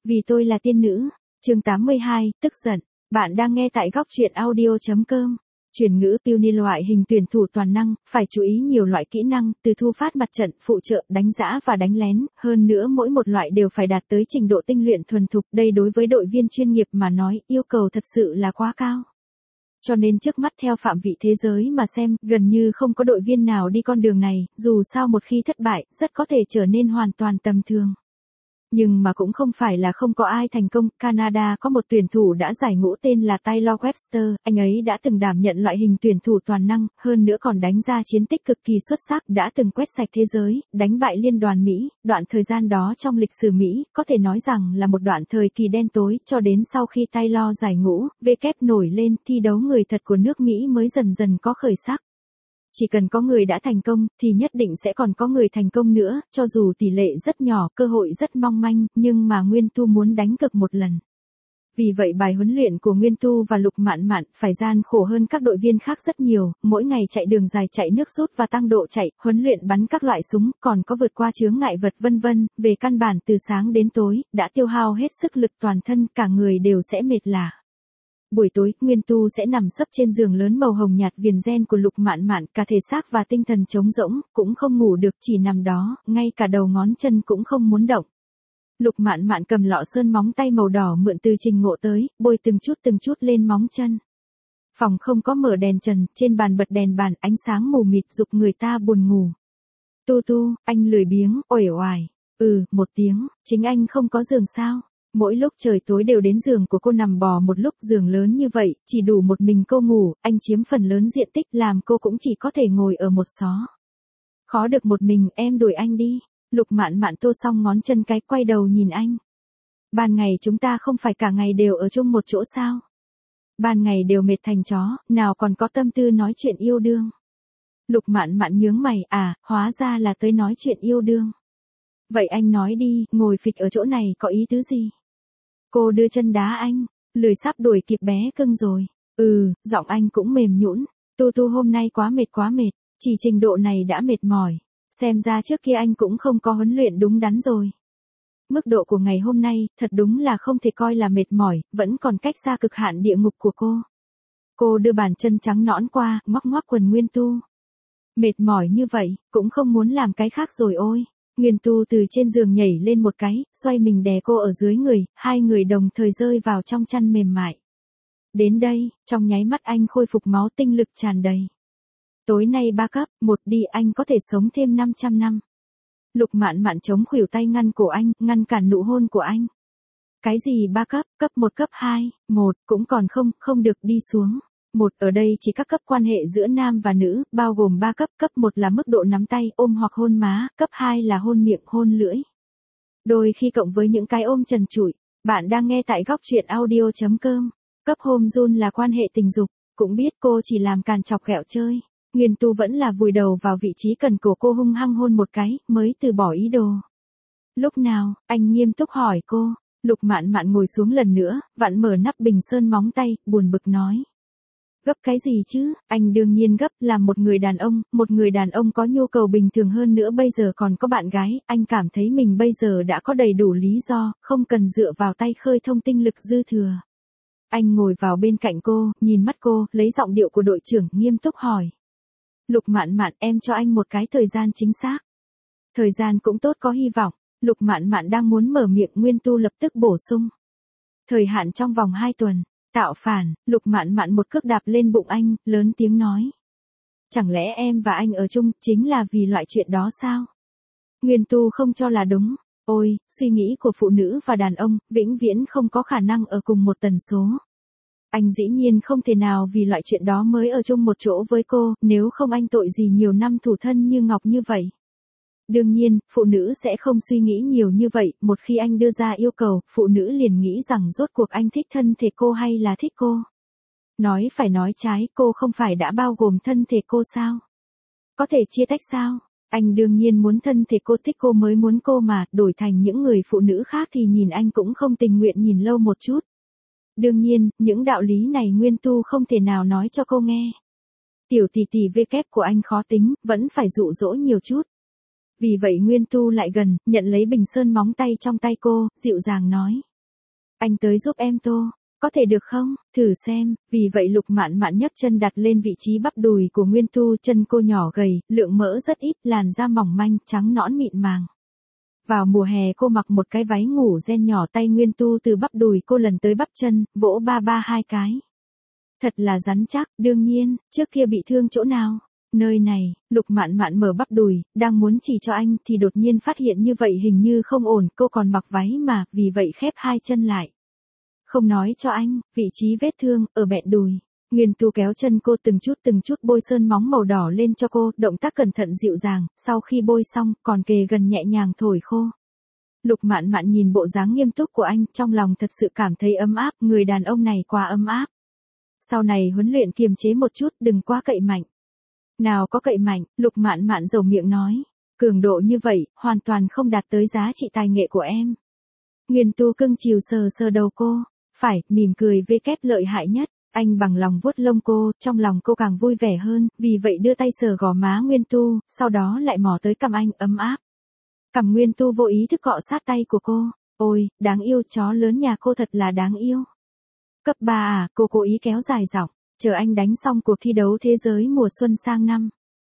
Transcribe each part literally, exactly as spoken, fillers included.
Vì tôi là tiên nữ. Chương tám mươi hai, tức giận. Bạn đang nghe tại góc truyện audio chấm com. Chuyển ngữ Puny loại hình tuyển thủ toàn năng, phải chú ý nhiều loại kỹ năng, từ thu phát mặt trận, phụ trợ, đánh giã và đánh lén, hơn nữa mỗi một loại đều phải đạt tới trình độ tinh luyện thuần thục, đây đối với đội viên chuyên nghiệp mà nói, yêu cầu thật sự là quá cao. Cho nên trước mắt theo phạm vị thế giới mà xem, gần như không có đội viên nào đi con đường này, dù sao một khi thất bại, rất có thể trở nên hoàn toàn tầm thường. Nhưng mà cũng không phải là không có ai thành công, Canada có một tuyển thủ đã giải ngũ tên là Taylor Webster, anh ấy đã từng đảm nhận loại hình tuyển thủ toàn năng, hơn nữa còn đánh ra chiến tích cực kỳ xuất sắc, đã từng quét sạch thế giới, đánh bại liên đoàn Mỹ, đoạn thời gian đó trong lịch sử Mỹ, có thể nói rằng là một đoạn thời kỳ đen tối, cho đến sau khi Taylor giải ngũ, W nổi lên, thi đấu người thật của nước Mỹ mới dần dần có khởi sắc. Chỉ cần có người đã thành công, thì nhất định sẽ còn có người thành công nữa, cho dù tỷ lệ rất nhỏ, cơ hội rất mong manh, nhưng mà Nguyên Tu muốn đánh cực một lần. Vì vậy bài huấn luyện của Nguyên Tu và Lục Mạn Mạn phải gian khổ hơn các đội viên khác rất nhiều, mỗi ngày chạy đường dài, chạy nước rút và tăng độ chạy, huấn luyện bắn các loại súng, còn có vượt qua chướng ngại vật vân vân, về căn bản từ sáng đến tối, đã tiêu hao hết sức lực toàn thân, cả người đều sẽ mệt lả. Buổi tối, Nguyên Tu sẽ nằm sấp trên giường lớn màu hồng nhạt viền gen của Lục Mạn Mạn, cả thể xác và tinh thần trống rỗng, cũng không ngủ được, chỉ nằm đó, ngay cả đầu ngón chân cũng không muốn động. Lục Mạn Mạn cầm lọ sơn móng tay màu đỏ mượn từ Trình Ngộ tới, bôi từng chút từng chút lên móng chân. Phòng không có mở đèn trần, trên bàn bật đèn bàn, ánh sáng mù mịt giục người ta buồn ngủ. Tu Tu, anh lười biếng, uể oải. Ừ, một tiếng, chính anh không có giường sao? Mỗi lúc trời tối đều đến giường của cô nằm bò một lúc, giường lớn như vậy, chỉ đủ một mình cô ngủ, anh chiếm phần lớn diện tích, làm cô cũng chỉ có thể ngồi ở một xó. Khó được một mình, em đuổi anh đi. Lục Mạn Mạn tô xong ngón chân cái, quay đầu nhìn anh. Ban ngày chúng ta không phải cả ngày đều ở chung một chỗ sao? Ban ngày đều mệt thành chó, nào còn có tâm tư nói chuyện yêu đương. Lục Mạn Mạn nhướng mày, à, hóa ra là tới nói chuyện yêu đương. Vậy anh nói đi, ngồi phịch ở chỗ này có ý tứ gì? Cô đưa chân đá anh, lười sắp đuổi kịp bé cưng rồi. Ừ, giọng anh cũng mềm nhũn. Tu Tu hôm nay quá mệt quá mệt, chỉ trình độ này đã mệt mỏi. Xem ra trước kia anh cũng không có huấn luyện đúng đắn rồi. Mức độ của ngày hôm nay, thật đúng là không thể coi là mệt mỏi, vẫn còn cách xa cực hạn địa ngục của cô. Cô đưa bàn chân trắng nõn qua, ngoắc ngoắc quần Nguyên Tu. Mệt mỏi như vậy, cũng không muốn làm cái khác rồi ôi. Nguyên Tu từ trên giường nhảy lên một cái, xoay mình đè cô ở dưới người, hai người đồng thời rơi vào trong chăn mềm mại. Đến đây, trong nháy mắt anh khôi phục máu, tinh lực tràn đầy. Tối nay ba cấp, một đi, anh có thể sống thêm năm trăm năm. Lục Mạn Mạn chống khuỷu tay ngăn cổ anh, ngăn cản nụ hôn của anh. Cái gì ba cấp, cấp một cấp hai, một, cũng còn không, không được đi xuống. Một, ở đây chỉ các cấp quan hệ giữa nam và nữ, bao gồm ba cấp, cấp một là mức độ nắm tay, ôm hoặc hôn má, cấp hai là hôn miệng, hôn lưỡi. Đôi khi cộng với những cái ôm trần trụi. Bạn đang nghe tại góc truyện audio chấm com. Cấp home run là quan hệ tình dục, cũng biết cô chỉ làm càn chọc ghẹo chơi. Nguyên Tu vẫn là vùi đầu vào vị trí cần cổ cô, hung hăng hôn một cái, mới từ bỏ ý đồ. Lúc nào, anh nghiêm túc hỏi cô. Lục Mạn Mạn ngồi xuống lần nữa, vặn mở nắp bình sơn móng tay, buồn bực nói. Gấp cái gì chứ, anh đương nhiên gấp, làm một người đàn ông, một người đàn ông có nhu cầu bình thường hơn nữa, bây giờ còn có bạn gái, anh cảm thấy mình bây giờ đã có đầy đủ lý do, không cần dựa vào tay khơi thông tinh lực dư thừa. Anh ngồi vào bên cạnh cô, nhìn mắt cô, lấy giọng điệu của đội trưởng, nghiêm túc hỏi. Lục Mạn Mạn, em cho anh một cái thời gian chính xác. Thời gian cũng tốt, có hy vọng. Lục Mạn Mạn đang muốn mở miệng, Nguyên Tu lập tức bổ sung. Thời hạn trong vòng hai tuần. Tạo phản, Lục Mạn Mạn một cước đạp lên bụng anh, lớn tiếng nói. Chẳng lẽ em và anh ở chung, chính là vì loại chuyện đó sao? Nguyên Tu không cho là đúng. Ôi, suy nghĩ của phụ nữ và đàn ông, vĩnh viễn không có khả năng ở cùng một tần số. Anh dĩ nhiên không thể nào vì loại chuyện đó mới ở chung một chỗ với cô, nếu không anh tội gì nhiều năm thủ thân như ngọc như vậy. Đương nhiên, phụ nữ sẽ không suy nghĩ nhiều như vậy, một khi anh đưa ra yêu cầu, phụ nữ liền nghĩ rằng rốt cuộc anh thích thân thể cô hay là thích cô. Nói phải nói trái, cô không phải đã bao gồm thân thể cô sao? Có thể chia tách sao? Anh đương nhiên muốn thân thể cô, thích cô mới muốn cô mà, đổi thành những người phụ nữ khác thì nhìn anh cũng không tình nguyện nhìn lâu một chút. Đương nhiên, những đạo lý này Nguyên Tu không thể nào nói cho cô nghe. Tiểu tỷ tỷ V kép của anh khó tính, vẫn phải dụ dỗ nhiều chút. Vì vậy Nguyên Tu lại gần, nhận lấy bình sơn móng tay trong tay cô, dịu dàng nói. anh tới giúp em tô, có thể được không, thử xem, vì vậy Lục Mạn Mạn nhấc chân đặt lên vị trí bắp đùi của Nguyên Tu, chân cô nhỏ gầy, lượng mỡ rất ít, làn da mỏng manh, trắng nõn mịn màng. Vào mùa hè cô mặc một cái váy ngủ ren nhỏ, tay Nguyên Tu từ bắp đùi cô lần tới bắp chân, vỗ ba ba hai cái. Thật là rắn chắc, đương nhiên, trước kia bị thương chỗ nào? Nơi này, Lục Mạn Mạn mở bắp đùi, đang muốn chỉ cho anh thì đột nhiên phát hiện như vậy hình như không ổn, cô còn mặc váy mà, vì vậy khép hai chân lại. Không nói cho anh, vị trí vết thương, ở bẹn đùi. Nguyên Tu kéo chân cô từng chút từng chút bôi sơn móng màu đỏ lên cho cô, động tác cẩn thận dịu dàng, sau khi bôi xong, còn kề gần nhẹ nhàng thổi khô. Lục Mạn Mạn nhìn bộ dáng nghiêm túc của anh, trong lòng thật sự cảm thấy ấm áp, người đàn ông này quá ấm áp. Sau này huấn luyện kiềm chế một chút, đừng quá cậy mạnh. Nào có cậy mạnh, Lục Mạn Mạn dầu miệng nói. Cường độ như vậy, hoàn toàn không đạt tới giá trị tài nghệ của em. Nguyên Tu cưng chiều sờ sờ đầu cô. Phải, mỉm cười với kép lợi hại nhất. Anh bằng lòng vuốt lông cô, trong lòng cô càng vui vẻ hơn, vì vậy đưa tay sờ gò má Nguyên Tu, sau đó lại mò tới cằm anh, ấm áp. Cằm Nguyên Tu vô ý thức cọ sát tay của cô. Ôi, đáng yêu, chó lớn nhà cô thật là đáng yêu. Cấp ba à, cô cố ý kéo dài giọng, chờ anh đánh xong cuộc thi đấu thế giới mùa xuân sang năm.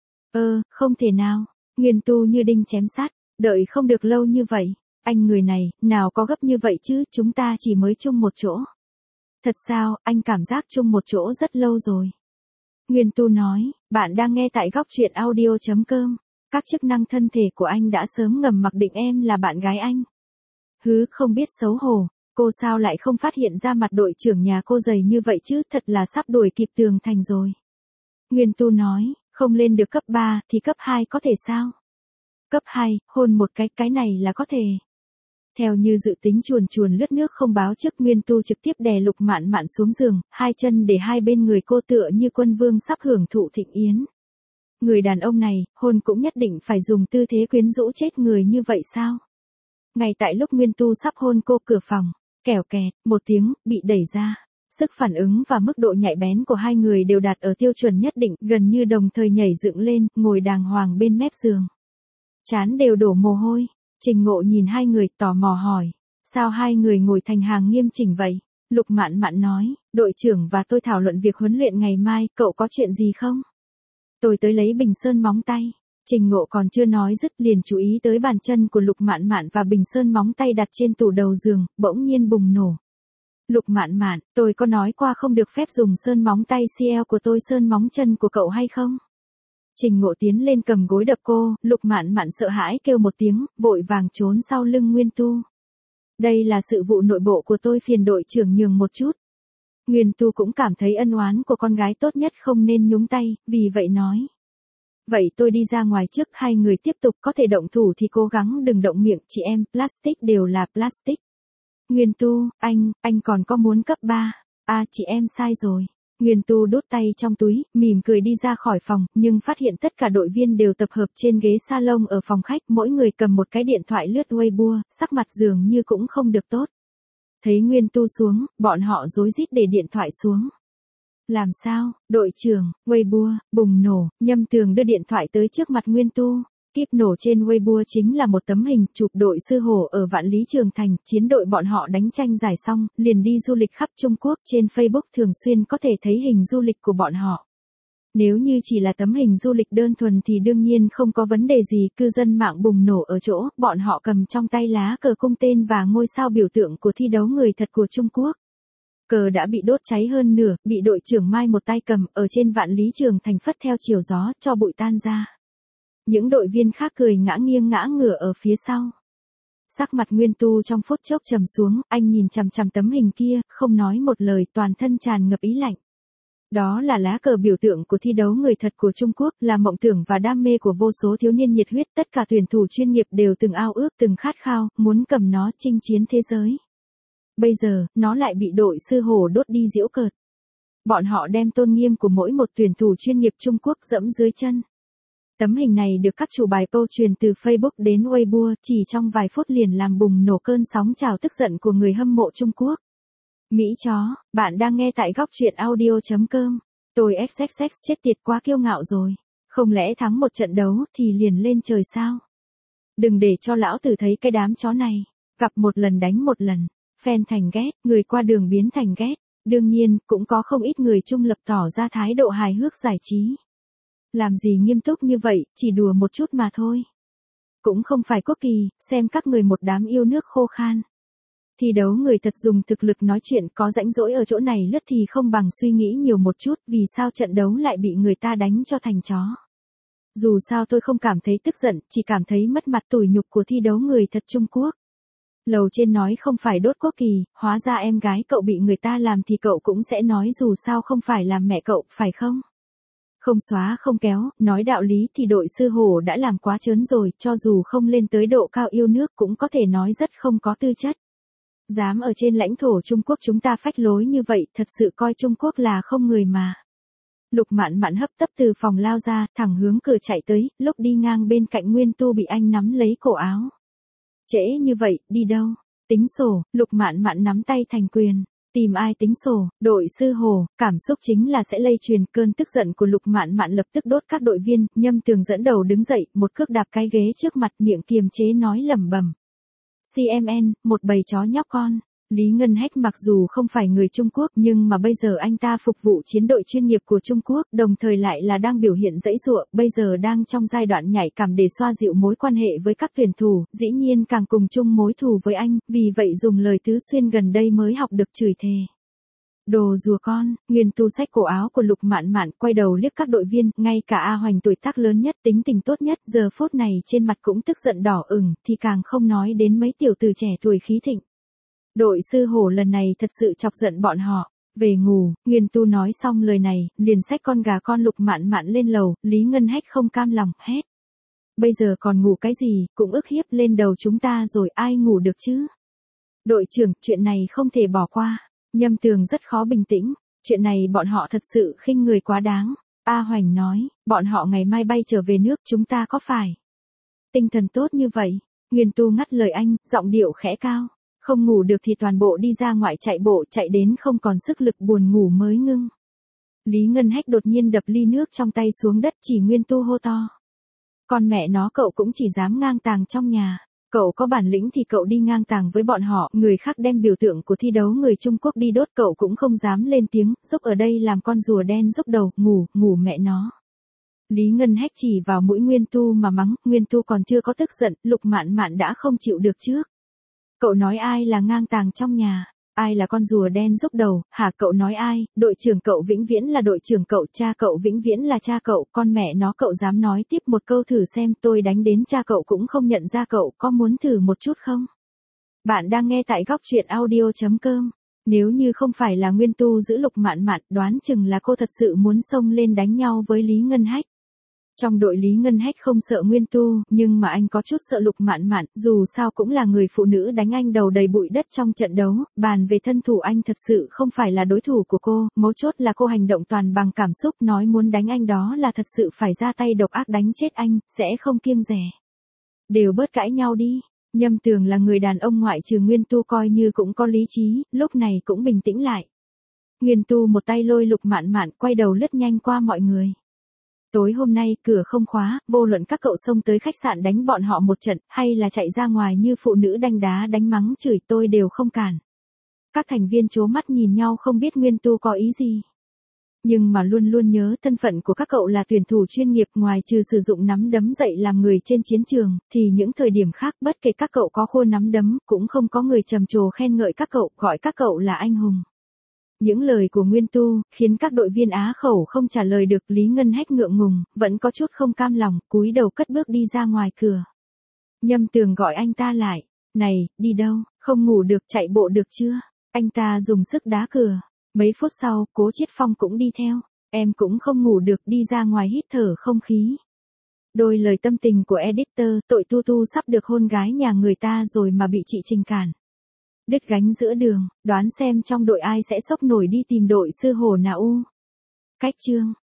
Ơ, không thể nào, Nguyên Tu như đinh chém sắt, đợi không được lâu như vậy. Anh người này, nào có gấp như vậy chứ, chúng ta chỉ mới chung một chỗ. Thật sao, anh cảm giác chung một chỗ rất lâu rồi. Nguyên Tu nói, bạn đang nghe tại góc truyện audio chấm com. Các chức năng thân thể của anh đã sớm ngầm mặc định em là bạn gái anh. Hứ, không biết xấu hổ, cô sao lại không phát hiện ra mặt đội trưởng nhà cô dày như vậy chứ, thật là sắp đuổi kịp Tường Thành rồi. Nguyên Tu nói, không lên được cấp ba thì cấp hai có thể sao? Cấp hai, hôn một cái, cái này là có thể. Theo như dự tính chuồn chuồn lướt nước không báo trước, Nguyên Tu trực tiếp đè Lục Mạn Mạn xuống giường, hai chân để hai bên người cô tựa như quân vương sắp hưởng thụ thịnh yến. Người đàn ông này, hôn cũng nhất định phải dùng tư thế quyến rũ chết người như vậy sao? Ngay tại lúc Nguyên Tu sắp hôn cô, cửa phòng, kèo kẹt, một tiếng, bị đẩy ra. Sức phản ứng và mức độ nhạy bén của hai người đều đạt ở tiêu chuẩn nhất định, gần như đồng thời nhảy dựng lên, ngồi đàng hoàng bên mép giường. Trán đều đổ mồ hôi. Trình Ngộ nhìn hai người, tò mò hỏi, sao hai người ngồi thành hàng nghiêm chỉnh vậy? Lục Mạn Mạn nói, đội trưởng và tôi thảo luận việc huấn luyện ngày mai, cậu có chuyện gì không? Tôi tới lấy bình sơn móng tay. Trình Ngộ còn chưa nói dứt liền chú ý tới bàn chân của Lục Mạn Mạn và bình sơn móng tay đặt trên tủ đầu giường, bỗng nhiên bùng nổ. Lục Mạn Mạn, tôi có nói qua không được phép dùng sơn móng tay xê lờ của tôi sơn móng chân của cậu hay không? Trình Ngộ tiến lên cầm gối đập cô, Lục Mạn Mạn sợ hãi kêu một tiếng, vội vàng trốn sau lưng Nguyên Tu. Đây là sự vụ nội bộ của tôi, phiền đội trưởng nhường một chút. Nguyên Tu cũng cảm thấy ân oán của con gái tốt nhất không nên nhúng tay, vì vậy nói. Vậy tôi đi ra ngoài trước, hai người tiếp tục, có thể động thủ thì cố gắng đừng động miệng, chị em, plastic đều là plastic. Nguyên Tu, anh, anh còn có muốn cấp ba, à chị em sai rồi. Nguyên Tu đút tay trong túi, mỉm cười đi ra khỏi phòng, nhưng phát hiện tất cả đội viên đều tập hợp trên ghế salon ở phòng khách, mỗi người cầm một cái điện thoại lướt Weibo, sắc mặt dường như cũng không được tốt. Thấy Nguyên Tu xuống, bọn họ rối rít để điện thoại xuống. Làm sao, đội trưởng, Weibo, bùng nổ, Nhâm Tường đưa điện thoại tới trước mặt Nguyên Tu. Kíp nổ trên Weibo chính là một tấm hình chụp đội sư hổ ở Vạn Lý Trường Thành, chiến đội bọn họ đánh tranh giải xong, liền đi du lịch khắp Trung Quốc, trên Facebook thường xuyên có thể thấy hình du lịch của bọn họ. Nếu như chỉ là tấm hình du lịch đơn thuần thì đương nhiên không có vấn đề gì, cư dân mạng bùng nổ ở chỗ, bọn họ cầm trong tay lá cờ cung tên và ngôi sao biểu tượng của thi đấu người thật của Trung Quốc. Cờ đã bị đốt cháy hơn nửa, bị đội trưởng Mai một tay cầm, ở trên Vạn Lý Trường Thành phất theo chiều gió, cho bụi tan ra. Những đội viên khác cười ngã nghiêng ngã ngửa ở phía sau. Sắc mặt Nguyên Tu trong phút chốc trầm xuống, anh nhìn chằm chằm tấm hình kia, không nói một lời, toàn thân tràn ngập ý lạnh. Đó là lá cờ biểu tượng của thi đấu người thật của Trung Quốc, là mộng tưởng và đam mê của vô số thiếu niên nhiệt huyết, tất cả tuyển thủ chuyên nghiệp đều từng ao ước, từng khát khao, muốn cầm nó chinh chiến thế giới. Bây giờ, nó lại bị đội sư hổ đốt đi giễu cợt. Bọn họ đem tôn nghiêm của mỗi một tuyển thủ chuyên nghiệp Trung Quốc dẫm dưới chân. Tấm hình này được các chủ bài câu truyền từ Facebook đến Weibo, chỉ trong vài phút liền làm bùng nổ cơn sóng trào tức giận của người hâm mộ Trung Quốc. Mỹ chó, bạn đang nghe tại góc truyện audio chấm com. Tôi xx chết tiệt, quá kiêu ngạo rồi. Không lẽ thắng một trận đấu thì liền lên trời sao? Đừng để cho lão tử thấy cái đám chó này. Gặp một lần đánh một lần. fan thành ghét, người qua đường biến thành ghét. Đương nhiên, cũng có không ít người trung lập tỏ ra thái độ hài hước giải trí. Làm gì nghiêm túc như vậy, chỉ đùa một chút mà thôi. Cũng không phải quốc kỳ, xem các người một đám yêu nước khô khan. Thi đấu người thật dùng thực lực nói chuyện, có rãnh rỗi ở chỗ này lướt thì không bằng suy nghĩ nhiều một chút, vì sao trận đấu lại bị người ta đánh cho thành chó. Dù sao tôi không cảm thấy tức giận, chỉ cảm thấy mất mặt tủi nhục của thi đấu người thật Trung Quốc. Lầu trên nói không phải đốt quốc kỳ, hóa ra em gái cậu bị người ta làm thì cậu cũng sẽ nói dù sao không phải làm mẹ cậu, phải không? Không xóa không kéo, nói đạo lý thì đội sư hổ đã làm quá trớn rồi, cho dù không lên tới độ cao yêu nước cũng có thể nói rất không có tư chất. Dám ở trên lãnh thổ Trung Quốc chúng ta phách lối như vậy, thật sự coi Trung Quốc là không người mà. Lục Mạn Mạn hấp tấp từ phòng lao ra, thẳng hướng cửa chạy tới, lúc đi ngang bên cạnh Nguyên Tu bị anh nắm lấy cổ áo. Trễ như vậy, đi đâu? Tính sổ, Lục Mạn Mạn nắm tay thành quyền. Tìm ai tính sổ, đội sư hồ, cảm xúc chính là sẽ lây truyền. Cơn tức giận của Lục Mạn Mạn lập tức đốt các đội viên, Nhâm Tường dẫn đầu đứng dậy, một cước đạp cái ghế trước mặt, miệng kiềm chế nói lẩm bẩm. xê em en, một bầy chó nhóc con. Lý Ngân Hách mặc dù không phải người Trung Quốc nhưng mà bây giờ anh ta phục vụ chiến đội chuyên nghiệp của Trung Quốc, đồng thời lại là đang biểu hiện dãy dụa, bây giờ đang trong giai đoạn nhạy cảm để xoa dịu mối quan hệ với các tuyển thủ, dĩ nhiên càng cùng chung mối thù với anh, vì vậy dùng lời tứ xuyên gần đây mới học được chửi thề. Đồ rùa con, Nguyên Tu xách cổ áo của Lục Mạn Mạn, quay đầu liếc các đội viên, ngay cả A Hoành tuổi tác lớn nhất, tính tình tốt nhất, giờ phút này trên mặt cũng tức giận đỏ ửng, thì càng không nói đến mấy tiểu tử trẻ tuổi khí thịnh. Đội sư hổ lần này thật sự chọc giận bọn họ. Về ngủ, Nguyên Tu nói xong lời này, liền xách con gà con Lục Mạn Mạn lên lầu, Lý Ngân Hách không cam lòng, hét. Bây giờ còn ngủ cái gì, cũng ức hiếp lên đầu chúng ta rồi, ai ngủ được chứ? Đội trưởng, chuyện này không thể bỏ qua. Nhâm Tường rất khó bình tĩnh, chuyện này bọn họ thật sự khinh người quá đáng. A Hoành nói, bọn họ ngày mai bay trở về nước, chúng ta có phải tinh thần tốt như vậy? Nguyên Tu ngắt lời anh, giọng điệu khẽ cao. Không ngủ được thì toàn bộ đi ra ngoại chạy bộ, chạy đến không còn sức lực, buồn ngủ mới ngưng. Lý Ngân Hách đột nhiên đập ly nước trong tay xuống đất, chỉ Nguyên Tu hô to. Con mẹ nó, cậu cũng chỉ dám ngang tàng trong nhà. Cậu có bản lĩnh thì cậu đi ngang tàng với bọn họ, người khác đem biểu tượng của thi đấu người Trung Quốc đi đốt cậu cũng không dám lên tiếng, giúp ở đây làm con rùa đen giúp đầu, ngủ, ngủ mẹ nó. Lý Ngân Hách chỉ vào mũi Nguyên Tu mà mắng, Nguyên Tu còn chưa có tức giận, Lục Mạn Mạn đã không chịu được trước. Cậu nói ai là ngang tàng trong nhà, ai là con rùa đen giúp đầu, hả? Cậu nói ai? Đội trưởng cậu vĩnh viễn là đội trưởng cậu, cha cậu vĩnh viễn là cha cậu, con mẹ nó, cậu dám nói tiếp một câu thử xem, tôi đánh đến cha cậu cũng không nhận ra cậu, có muốn thử một chút không? Bạn đang nghe tại góc truyện audio chấm com. Nếu như không phải là Nguyên Tu giữ Lục Mạn Mạn, đoán chừng là cô thật sự muốn xông lên đánh nhau với Lý Ngân Hách. Trong đội Lý Ngân Hách không sợ Nguyên Tu, nhưng mà anh có chút sợ Lục Mạn Mạn, dù sao cũng là người phụ nữ đánh anh đầu đầy bụi đất trong trận đấu, bàn về thân thủ anh thật sự không phải là đối thủ của cô, mấu chốt là cô hành động toàn bằng cảm xúc, nói muốn đánh anh đó là thật sự phải ra tay độc ác đánh chết anh, sẽ không kiêng dè. Đều bớt cãi nhau đi. Nhâm Tường là người đàn ông ngoại trừ Nguyên Tu coi như cũng có lý trí, lúc này cũng bình tĩnh lại. Nguyên Tu một tay lôi Lục Mạn Mạn, quay đầu lướt nhanh qua mọi người. Tối hôm nay, cửa không khóa, vô luận các cậu xông tới khách sạn đánh bọn họ một trận, hay là chạy ra ngoài như phụ nữ đánh đá đánh mắng chửi, tôi đều không cản. Các thành viên trố mắt nhìn nhau không biết Nguyên Tu có ý gì. Nhưng mà luôn luôn nhớ thân phận của các cậu là tuyển thủ chuyên nghiệp, ngoài trừ sử dụng nắm đấm dậy làm người trên chiến trường, thì những thời điểm khác bất kể các cậu có khô nắm đấm, cũng không có người trầm trồ khen ngợi các cậu, gọi các cậu là anh hùng. Những lời của Nguyên Tu, khiến các đội viên á khẩu không trả lời được. Lý Ngân Hách ngượng ngùng, vẫn có chút không cam lòng, cúi đầu cất bước đi ra ngoài cửa. Nhâm Tường gọi anh ta lại, này, đi đâu, không ngủ được, chạy bộ được chưa? Anh ta dùng sức đá cửa. Mấy phút sau, Cố Chiết Phong cũng đi theo, em cũng không ngủ được, đi ra ngoài hít thở không khí. Đôi lời tâm tình của editor, tội Tu Tu sắp được hôn gái nhà người ta rồi mà bị chị Trình cản. Đứt gánh giữa đường, đoán xem trong đội ai sẽ sốc nổi đi tìm đội sư hổ nào u. Cách chương.